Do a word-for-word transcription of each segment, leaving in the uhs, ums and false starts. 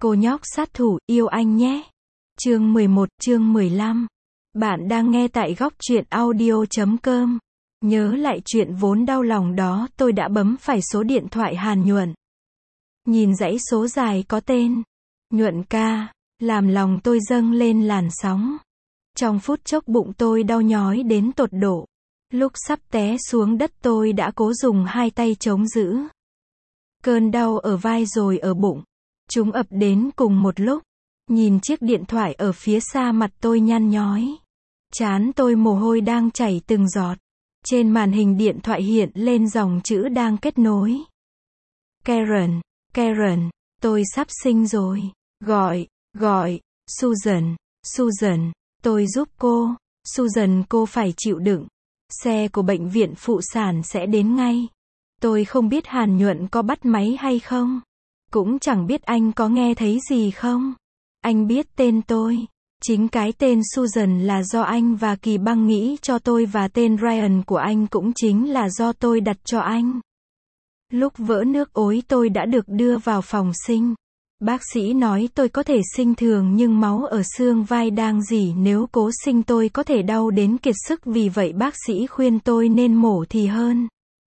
Cô nhóc sát thủ, yêu anh nhé. Chương mười một, chương mười lăm. Bạn đang nghe tại góc truyện audio chấm com. Nhớ lại chuyện vốn đau lòng đó, tôi đã bấm phải số điện thoại Hàn Nhuận. Nhìn dãy số dài có tên Nhuận ca, làm lòng tôi dâng lên làn sóng. Trong phút chốc bụng tôi đau nhói đến tột độ. Lúc sắp té xuống đất tôi đã cố dùng hai tay chống giữ. Cơn đau ở vai rồi ở bụng. Chúng ập đến cùng một lúc. Nhìn chiếc điện thoại ở phía xa, mặt tôi nhăn nhói. Trán tôi mồ hôi đang chảy từng giọt. Trên màn hình điện thoại hiện lên dòng chữ đang kết nối. Karen, Karen, tôi sắp sinh rồi. Gọi, gọi, Susan, Susan, tôi giúp cô. Susan, cô phải chịu đựng. Xe của bệnh viện phụ sản sẽ đến ngay. Tôi không biết Hàn Nhuận có bắt máy hay không. Cũng chẳng biết anh có nghe thấy gì không. Anh biết tên tôi. Chính cái tên Susan là do anh và Kỳ Băng nghĩ cho tôi, và tên Ryan của anh cũng chính là do tôi đặt cho anh. Lúc vỡ nước ối tôi đã được đưa vào phòng sinh. Bác sĩ nói tôi có thể sinh thường nhưng máu ở xương vai đang rỉ, nếu cố sinh tôi có thể đau đến kiệt sức, vì vậy bác sĩ khuyên tôi nên mổ thì hơn.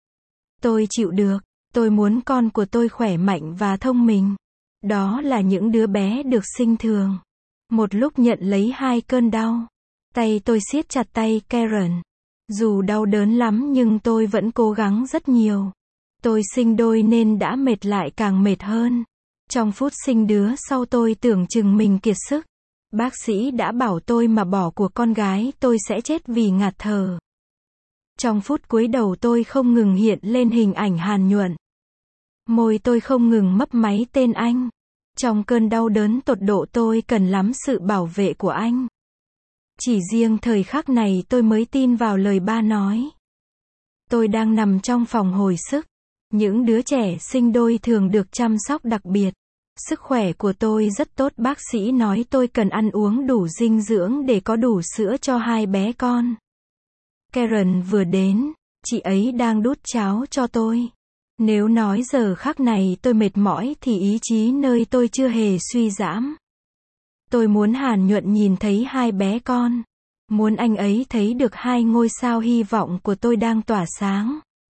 Tôi chịu được. Tôi muốn con của tôi khỏe mạnh và thông minh. Đó là những đứa bé được sinh thường. Một lúc nhận lấy hai cơn đau. Tay tôi siết chặt tay Karen. Dù đau đớn lắm nhưng tôi vẫn cố gắng rất nhiều. Tôi sinh đôi nên đã mệt lại càng mệt hơn. Trong phút sinh đứa sau tôi tưởng chừng mình kiệt sức. Bác sĩ đã bảo tôi mà bỏ cuộc con gái tôi sẽ chết vì ngạt thở. Trong phút cuối đầu tôi không ngừng hiện lên hình ảnh Hàn Nhuận. Môi tôi không ngừng mấp máy tên anh. Trong cơn đau đớn tột độ tôi cần lắm sự bảo vệ của anh. Chỉ riêng thời khắc này tôi mới tin vào lời ba nói. Tôi đang nằm trong phòng hồi sức. Những đứa trẻ sinh đôi thường được chăm sóc đặc biệt. Sức khỏe của tôi rất tốt, bác sĩ nói tôi cần ăn uống đủ dinh dưỡng để có đủ sữa cho hai bé con. Karen vừa đến, chị ấy đang đút cháo cho tôi. Nếu nói giờ khắc này tôi mệt mỏi thì ý chí nơi tôi chưa hề suy giảm. Tôi muốn Hàn Nhuận nhìn thấy hai bé con. Muốn anh ấy thấy được hai ngôi sao hy vọng của tôi đang tỏa sáng.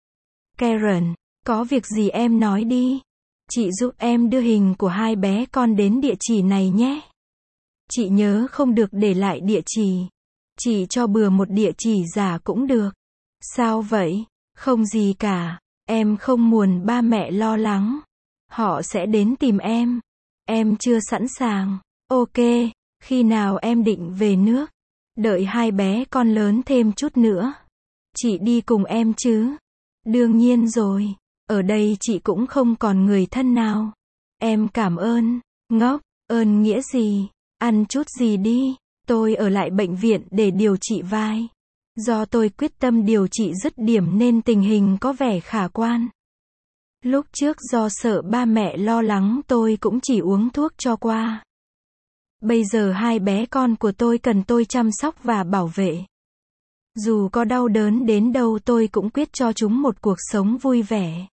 Karen, có việc gì em nói đi. Chị giúp em đưa hình của hai bé con đến địa chỉ này nhé. Chị nhớ không được để lại địa chỉ. Chị cho bừa một địa chỉ giả cũng được. Sao vậy? Không gì cả. Em không muốn ba mẹ lo lắng. Họ sẽ đến tìm em. Em chưa sẵn sàng. Ok, khi nào em định về nước? Đợi hai bé con lớn thêm chút nữa. Chị đi cùng em chứ? Đương nhiên rồi. Ở đây chị cũng không còn người thân nào. Em cảm ơn. Ngốc, ơn nghĩa gì? Ăn chút gì đi. Tôi ở lại bệnh viện để điều trị vai. Do tôi quyết tâm điều trị dứt điểm nên tình hình có vẻ khả quan. Lúc trước do sợ ba mẹ lo lắng tôi cũng chỉ uống thuốc cho qua. Bây giờ hai bé con của tôi cần tôi chăm sóc và bảo vệ. Dù có đau đớn đến đâu tôi cũng quyết cho chúng một cuộc sống vui vẻ.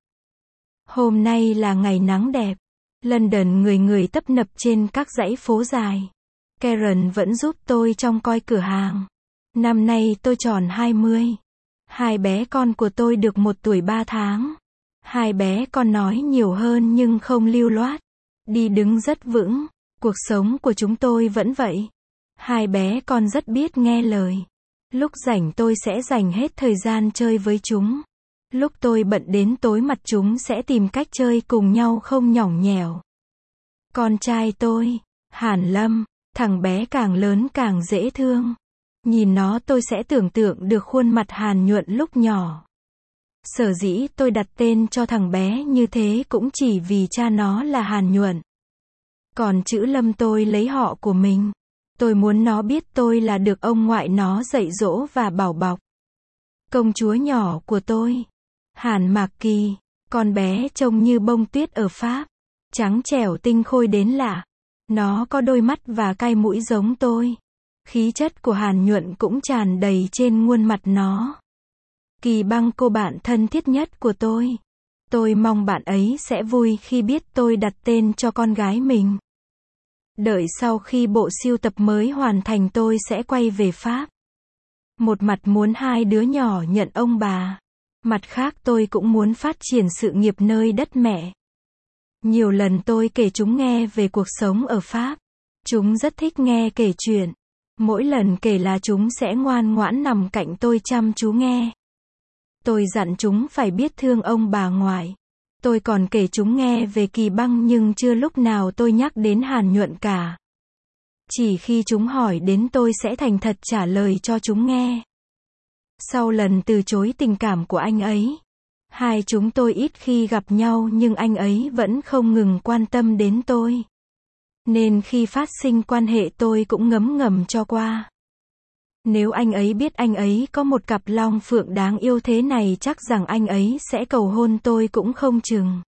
Hôm nay là ngày nắng đẹp. London người người tấp nập trên các dãy phố dài. Karen vẫn giúp tôi trông coi cửa hàng. Năm nay tôi tròn hai mươi. Hai bé con của tôi được một tuổi ba tháng. Hai bé con nói nhiều hơn nhưng không lưu loát. Đi đứng rất vững. Cuộc sống của chúng tôi vẫn vậy. Hai bé con rất biết nghe lời. Lúc rảnh tôi sẽ dành hết thời gian chơi với chúng. Lúc tôi bận đến tối mặt chúng sẽ tìm cách chơi cùng nhau không nhõng nhẽo. Con trai tôi, Hàn Lâm, thằng bé càng lớn càng dễ thương. Nhìn nó tôi sẽ tưởng tượng được khuôn mặt Hàn Nhuận lúc nhỏ. Sở dĩ tôi đặt tên cho thằng bé như thế cũng chỉ vì cha nó là Hàn Nhuận. Còn chữ Lâm tôi lấy họ của mình. Tôi muốn nó biết tôi là được ông ngoại nó dạy dỗ và bảo bọc. Công chúa nhỏ của tôi, Hàn Mạc Kỳ, con bé trông như bông tuyết ở Pháp. Trắng trẻo tinh khôi đến lạ. Nó có đôi mắt và cái mũi giống tôi. Khí chất của Hàn Nhuận cũng tràn đầy trên khuôn mặt nó. Kỳ Băng, cô bạn thân thiết nhất của tôi. Tôi mong bạn ấy sẽ vui khi biết tôi đặt tên cho con gái mình. Đợi sau khi bộ sưu tập mới hoàn thành tôi sẽ quay về Pháp. Một mặt muốn hai đứa nhỏ nhận ông bà. Mặt khác tôi cũng muốn phát triển sự nghiệp nơi đất mẹ. Nhiều lần tôi kể chúng nghe về cuộc sống ở Pháp. Chúng rất thích nghe kể chuyện. Mỗi lần kể là chúng sẽ ngoan ngoãn nằm cạnh tôi chăm chú nghe. Tôi dặn chúng phải biết thương ông bà ngoại. Tôi còn kể chúng nghe về Kỳ Băng nhưng chưa lúc nào tôi nhắc đến Hàn Nhuận cả. Chỉ khi chúng hỏi đến tôi sẽ thành thật trả lời cho chúng nghe. Sau lần từ chối tình cảm của anh ấy, hai chúng tôi ít khi gặp nhau nhưng anh ấy vẫn không ngừng quan tâm đến tôi. Nên khi phát sinh quan hệ tôi cũng ngấm ngầm cho qua. Nếu anh ấy biết anh ấy có một cặp long phượng đáng yêu thế này chắc rằng anh ấy sẽ cầu hôn tôi cũng không chừng.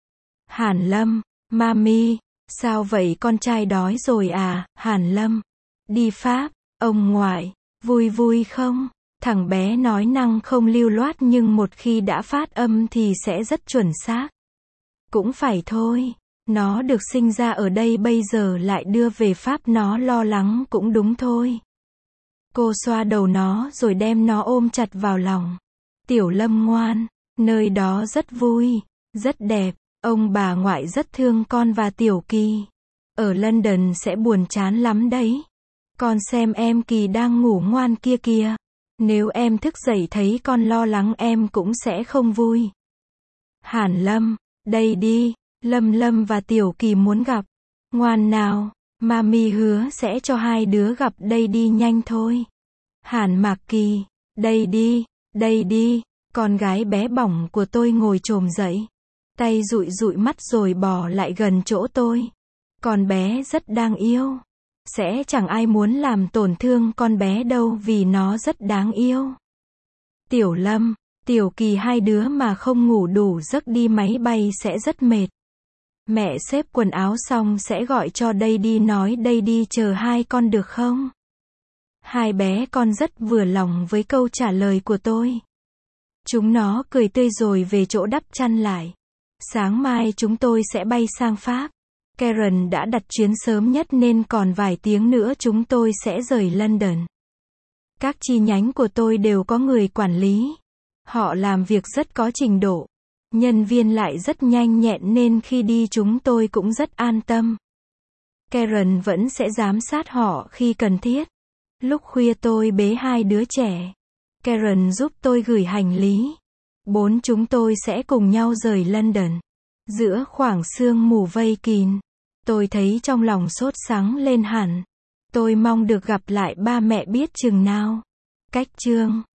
Hàn Lâm, Mami, sao vậy con trai đói rồi à, Hàn Lâm. Đi Pháp, ông ngoại, vui vui không? Thằng bé nói năng không lưu loát nhưng một khi đã phát âm thì sẽ rất chuẩn xác. Cũng phải thôi, nó được sinh ra ở đây bây giờ lại đưa về Pháp nó lo lắng cũng đúng thôi. Cô xoa đầu nó rồi đem nó ôm chặt vào lòng. Tiểu Lâm ngoan, nơi đó rất vui, rất đẹp, ông bà ngoại rất thương con và Tiểu Kỳ. Ở London sẽ buồn chán lắm đấy. Con xem em Kỳ đang ngủ ngoan kia kìa. Nếu em thức dậy thấy con lo lắng em cũng sẽ không vui. Hàn Lâm, đây đi, Lâm Lâm và Tiểu Kỳ muốn gặp. Ngoan nào, Mami hứa sẽ cho hai đứa gặp đây đi nhanh thôi. Hàn Mạc Kỳ, đây đi, đây đi, con gái bé bỏng của tôi ngồi chồm dậy. Tay dụi dụi mắt rồi bò lại gần chỗ tôi. Con bé rất đáng yêu. Sẽ chẳng ai muốn làm tổn thương con bé đâu vì nó rất đáng yêu. Tiểu Lâm, Tiểu Kỳ hai đứa mà không ngủ đủ giấc đi máy bay sẽ rất mệt. Mẹ xếp quần áo xong sẽ gọi cho đây đi nói đây đi chờ hai con được không? Hai bé con rất vừa lòng với câu trả lời của tôi. Chúng nó cười tươi rồi về chỗ đắp chăn lại. Sáng mai chúng tôi sẽ bay sang Pháp. Karen đã đặt chuyến sớm nhất nên còn vài tiếng nữa chúng tôi sẽ rời London. Các chi nhánh của tôi đều có người quản lý. Họ làm việc rất có trình độ. Nhân viên lại rất nhanh nhẹn nên khi đi chúng tôi cũng rất an tâm. Karen vẫn sẽ giám sát họ khi cần thiết. Lúc khuya tôi bế hai đứa trẻ. Karen giúp tôi gửi hành lý. Bốn chúng tôi sẽ cùng nhau rời London. Giữa khoảng sương mù vây kín, tôi thấy trong lòng sốt sắng lên hẳn. Tôi mong được gặp lại ba mẹ biết chừng nào. Cách chương